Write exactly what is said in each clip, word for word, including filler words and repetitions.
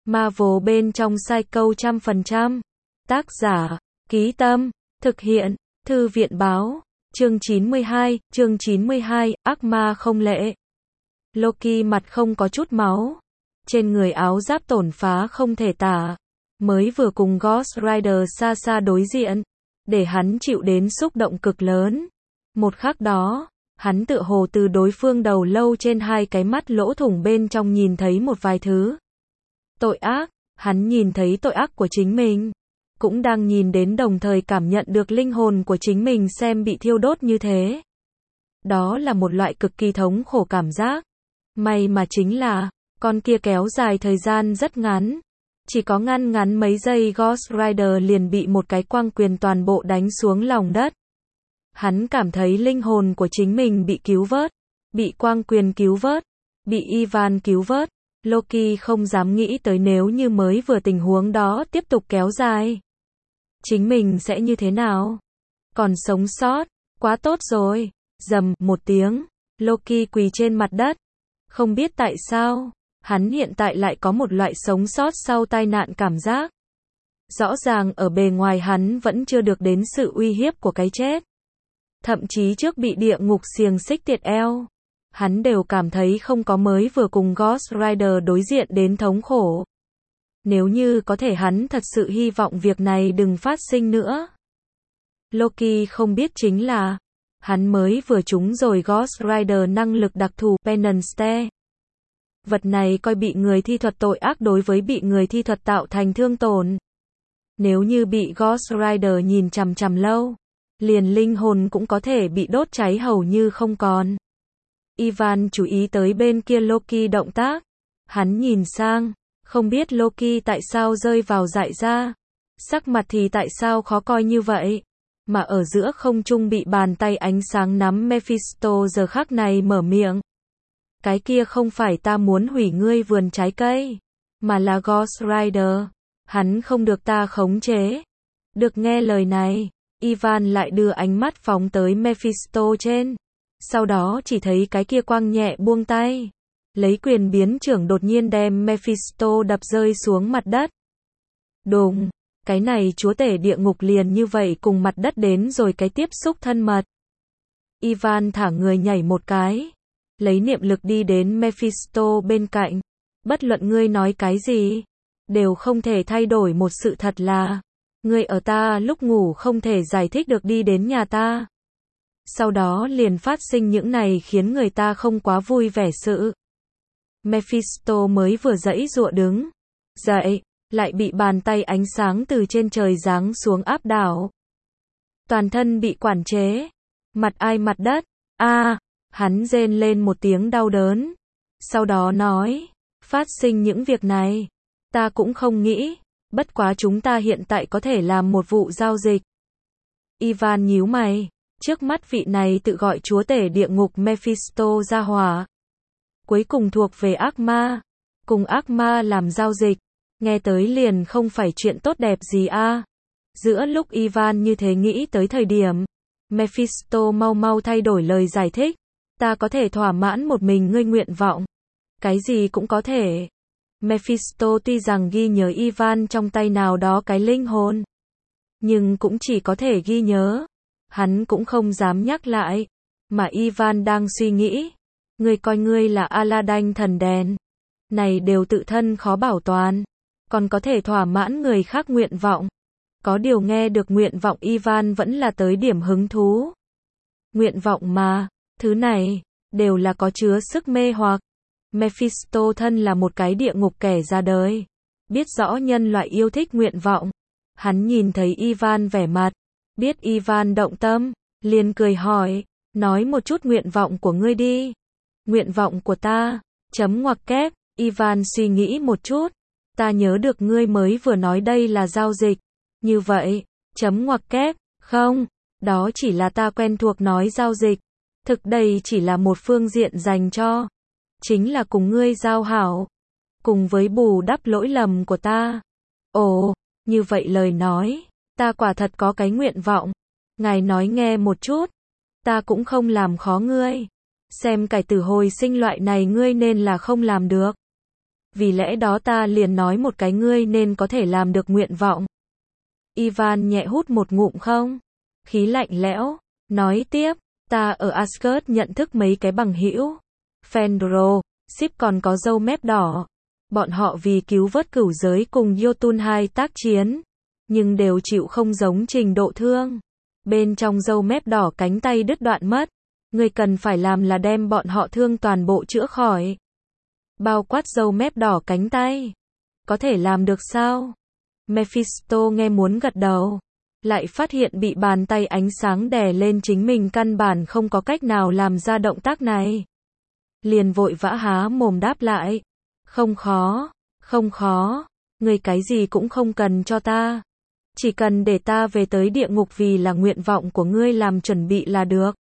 Marvel bên trong Psycho trăm phần trăm. Tác giả, Ký Tâm, thực hiện, Thư viện Báo, chương chín mươi hai, chương chín mươi hai, ác ma không lệ. Loki mặt không có chút máu, trên người áo giáp tổn phá không thể tả, mới vừa cùng Ghost Rider xa xa đối diện, để hắn chịu đến xúc động cực lớn. Một khắc đó, hắn tựa hồ từ đối phương đầu lâu trên hai cái mắt lỗ thủng bên trong nhìn thấy một vài thứ. Tội ác, hắn nhìn thấy tội ác của chính mình, cũng đang nhìn đến đồng thời cảm nhận được linh hồn của chính mình xem bị thiêu đốt như thế. Đó là một loại cực kỳ thống khổ cảm giác. May mà chính là, con kia kéo dài thời gian rất ngắn. Chỉ có ngăn ngắn mấy giây Ghost Rider liền bị một cái quang quyền toàn bộ đánh xuống lòng đất. Hắn cảm thấy linh hồn của chính mình bị cứu vớt, bị quang quyền cứu vớt, bị Ivan cứu vớt. Loki không dám nghĩ tới nếu như mới vừa tình huống đó tiếp tục kéo dài, chính mình sẽ như thế nào? Còn sống sót, quá tốt rồi. Rầm một tiếng, Loki quỳ trên mặt đất. Không biết tại sao, hắn hiện tại lại có một loại sống sót sau tai nạn cảm giác. Rõ ràng ở bề ngoài hắn vẫn chưa được đến sự uy hiếp của cái chết. Thậm chí trước bị địa ngục xiềng xích tiệt eo, hắn đều cảm thấy không có mới vừa cùng Ghost Rider đối diện đến thống khổ. Nếu như có thể hắn thật sự hy vọng việc này đừng phát sinh nữa. Loki không biết chính là, hắn mới vừa trúng rồi Ghost Rider năng lực đặc thù Penance. Vật này coi bị người thi thuật tội ác đối với bị người thi thuật tạo thành thương tổn. Nếu như bị Ghost Rider nhìn chằm chằm lâu, liền linh hồn cũng có thể bị đốt cháy hầu như không còn. Ivan chú ý tới bên kia Loki động tác. Hắn nhìn sang, không biết Loki tại sao rơi vào dại ra. Sắc mặt thì tại sao khó coi như vậy. Mà ở giữa không trung bị bàn tay ánh sáng nắm Mephisto giờ khắc này mở miệng. Cái kia không phải ta muốn hủy ngươi vườn trái cây, mà là Ghost Rider. Hắn không được ta khống chế. Được nghe lời này, Ivan lại đưa ánh mắt phóng tới Mephisto trên. Sau đó chỉ thấy cái kia quang nhẹ buông tay. Lấy quyền biến trưởng đột nhiên đem Mephisto đập rơi xuống mặt đất. Đùng, cái này chúa tể địa ngục liền như vậy cùng mặt đất đến rồi cái tiếp xúc thân mật. Ivan thả người nhảy một cái, lấy niệm lực đi đến Mephisto bên cạnh. Bất luận ngươi nói cái gì, đều không thể thay đổi một sự thật là, ngươi ở ta lúc ngủ không thể giải thích được đi đến nhà ta. Sau đó liền phát sinh những này khiến người ta không quá vui vẻ sự. Mephisto mới vừa giãy giụa đứng dậy, lại bị bàn tay ánh sáng từ trên trời giáng xuống áp đảo. Toàn thân bị quản chế, mặt ai mặt đất. A, à, hắn rên lên một tiếng đau đớn. Sau đó nói, phát sinh những việc này, ta cũng không nghĩ, bất quá chúng ta hiện tại có thể làm một vụ giao dịch. Ivan nhíu mày, trước mắt vị này tự gọi chúa tể địa ngục Mephisto ra hỏa. Cuối cùng thuộc về ác ma, cùng ác ma làm giao dịch, nghe tới liền không phải chuyện tốt đẹp gì a. À. Giữa lúc Ivan như thế nghĩ tới thời điểm, Mephisto mau mau thay đổi lời giải thích, ta có thể thỏa mãn một mình ngươi nguyện vọng, cái gì cũng có thể. Mephisto tuy rằng ghi nhớ Ivan trong tay nào đó cái linh hồn, nhưng cũng chỉ có thể ghi nhớ, hắn cũng không dám nhắc lại, mà Ivan đang suy nghĩ. Ngươi coi ngươi là Aladdin thần đèn, này đều tự thân khó bảo toàn, còn có thể thỏa mãn người khác nguyện vọng. Có điều nghe được nguyện vọng Ivan vẫn là tới điểm hứng thú. Nguyện vọng mà, thứ này, đều là có chứa sức mê hoặc. Mephisto thân là một cái địa ngục kẻ ra đời, biết rõ nhân loại yêu thích nguyện vọng. Hắn nhìn thấy Ivan vẻ mặt, biết Ivan động tâm, liền cười hỏi, nói một chút nguyện vọng của ngươi đi. Nguyện vọng của ta, chấm ngoặc kép. Ivan suy nghĩ một chút, ta nhớ được ngươi mới vừa nói đây là giao dịch. Như vậy, chấm ngoặc kép, không, đó chỉ là ta quen thuộc nói giao dịch. Thực đây chỉ là một phương diện dành cho, chính là cùng ngươi giao hảo, cùng với bù đắp lỗi lầm của ta. Ồ, như vậy lời nói, ta quả thật có cái nguyện vọng. Ngài nói nghe một chút, ta cũng không làm khó ngươi. Xem cải tử hồi sinh loại này ngươi nên là không làm được. Vì lẽ đó ta liền nói một cái ngươi nên có thể làm được nguyện vọng. Ivan nhẹ hút một ngụm không khí lạnh lẽo, nói tiếp, ta ở Asgard nhận thức mấy cái bằng hữu. Fenrir, Sif còn có râu mép đỏ. Bọn họ vì cứu vớt cửu giới cùng Jotunheim tác chiến, nhưng đều chịu không giống trình độ thương. Bên trong râu mép đỏ cánh tay đứt đoạn mất. Người cần phải làm là đem bọn họ thương toàn bộ chữa khỏi. Bao quát râu mép đỏ cánh tay. Có thể làm được sao? Mephisto nghe muốn gật đầu. Lại phát hiện bị bàn tay ánh sáng đè lên chính mình căn bản không có cách nào làm ra động tác này. Liền vội vã há mồm đáp lại. Không khó, không khó, người cái gì cũng không cần cho ta. Chỉ cần để ta về tới địa ngục vì là nguyện vọng của ngươi làm chuẩn bị là được.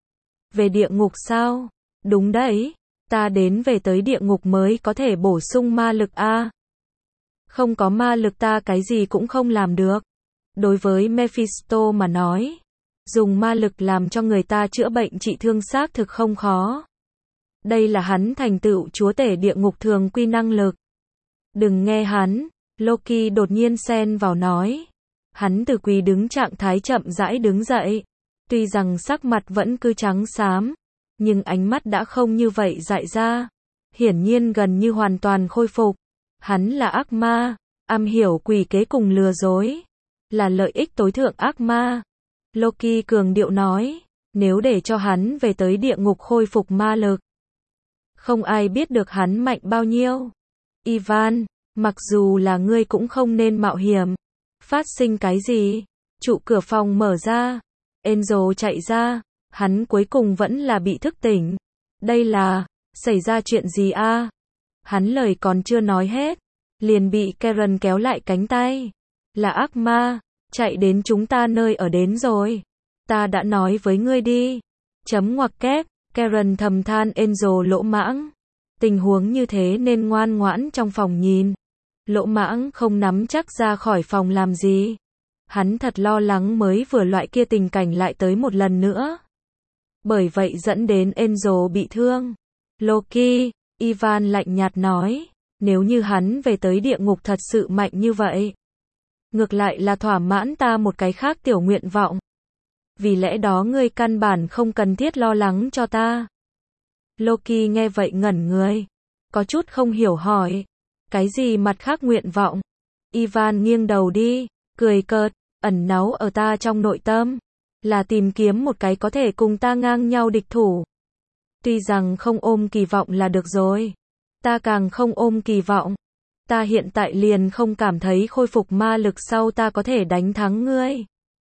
Về địa ngục sao? Đúng đấy, ta đến về tới địa ngục mới có thể bổ sung ma lực a. Không có ma lực ta cái gì cũng không làm được. Đối với Mephisto mà nói, dùng ma lực làm cho người ta chữa bệnh trị thương xác thực không khó. Đây là hắn thành tựu chúa tể địa ngục thường quy năng lực. Đừng nghe hắn, Loki đột nhiên xen vào nói. Hắn từ quỳ đứng trạng thái chậm rãi đứng dậy. Tuy rằng sắc mặt vẫn cứ trắng xám, nhưng ánh mắt đã không như vậy dại ra. Hiển nhiên gần như hoàn toàn khôi phục. Hắn là ác ma, am hiểu quỷ kế cùng lừa dối. Là lợi ích tối thượng ác ma. Loki cường điệu nói, nếu để cho hắn về tới địa ngục khôi phục ma lực, không ai biết được hắn mạnh bao nhiêu. Ivan, mặc dù là ngươi cũng không nên mạo hiểm. Phát sinh cái gì? Trụ cửa phòng mở ra. Enzo chạy ra. Hắn cuối cùng vẫn là bị thức tỉnh. Đây là, xảy ra chuyện gì a? Hắn lời còn chưa nói hết. Liền bị Karen kéo lại cánh tay. Là ác ma. Chạy đến chúng ta nơi ở đến rồi. Ta đã nói với ngươi đi. Chấm ngoặc kép. Karen thầm than Enzo lỗ mãng. Tình huống như thế nên ngoan ngoãn trong phòng nhìn. Lỗ mãng không nắm chắc ra khỏi phòng làm gì. Hắn thật lo lắng mới vừa loại kia tình cảnh lại tới một lần nữa. Bởi vậy dẫn đến Enzo bị thương. Loki, Ivan lạnh nhạt nói. Nếu như hắn về tới địa ngục thật sự mạnh như vậy. Ngược lại là thỏa mãn ta một cái khác tiểu nguyện vọng. Vì lẽ đó ngươi căn bản không cần thiết lo lắng cho ta. Loki nghe vậy ngẩn người. Có chút không hiểu hỏi. Cái gì mặt khác nguyện vọng? Ivan nghiêng đầu đi, cười cợt, ẩn náu ở ta trong nội tâm. Là tìm kiếm một cái có thể cùng ta ngang nhau địch thủ. Tuy rằng không ôm kỳ vọng là được rồi. Ta càng không ôm kỳ vọng. Ta hiện tại liền không cảm thấy khôi phục ma lực sau ta có thể đánh thắng ngươi.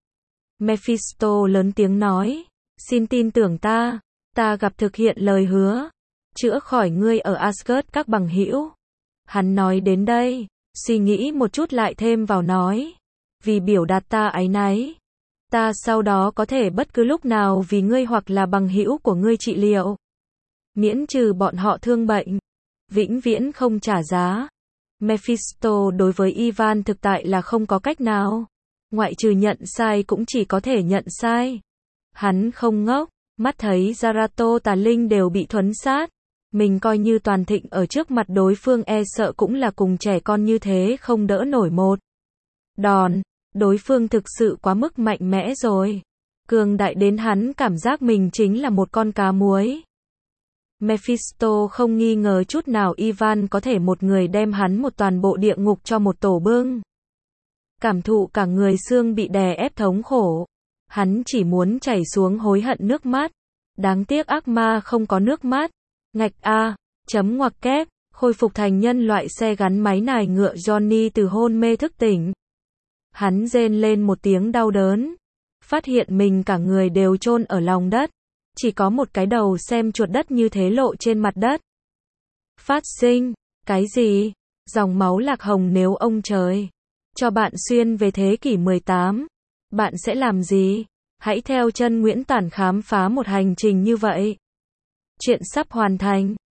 Mephisto lớn tiếng nói. Xin tin tưởng ta. Ta gặp thực hiện lời hứa. Chữa khỏi ngươi ở Asgard các bằng hữu. Hắn nói đến đây. Suy nghĩ một chút lại thêm vào nói. Vì biểu đạt ta áy náy. Ta sau đó có thể bất cứ lúc nào vì ngươi hoặc là bằng hữu của ngươi trị liệu. Miễn trừ bọn họ thương bệnh. Vĩnh viễn không trả giá. Mephisto đối với Ivan thực tại là không có cách nào. Ngoại trừ nhận sai cũng chỉ có thể nhận sai. Hắn không ngốc. Mắt thấy Zarato tà linh đều bị thuấn sát. Mình coi như toàn thịnh ở trước mặt đối phương e sợ cũng là cùng trẻ con như thế không đỡ nổi một đòn. Đối phương thực sự quá mức mạnh mẽ rồi. Cường đại đến hắn cảm giác mình chính là một con cá muối. Mephisto không nghi ngờ chút nào Ivan có thể một người đem hắn một toàn bộ địa ngục cho một tổ bưng. Cảm thụ cả người xương bị đè ép thống khổ. Hắn chỉ muốn chảy xuống hối hận nước mắt. Đáng tiếc ác ma không có nước mắt. Ngạch a, chấm ngoặc kép, khôi phục thành nhân loại xe gắn máy nài ngựa Johnny từ hôn mê thức tỉnh. Hắn rên lên một tiếng đau đớn. Phát hiện mình cả người đều chôn ở lòng đất. Chỉ có một cái đầu xem chuột đất như thế lộ trên mặt đất. Phát sinh, cái gì? Dòng máu lạc hồng nếu ông trời cho bạn xuyên về thế kỷ mười tám. Bạn sẽ làm gì? Hãy theo chân Nguyễn Tản khám phá một hành trình như vậy. Chuyện sắp hoàn thành.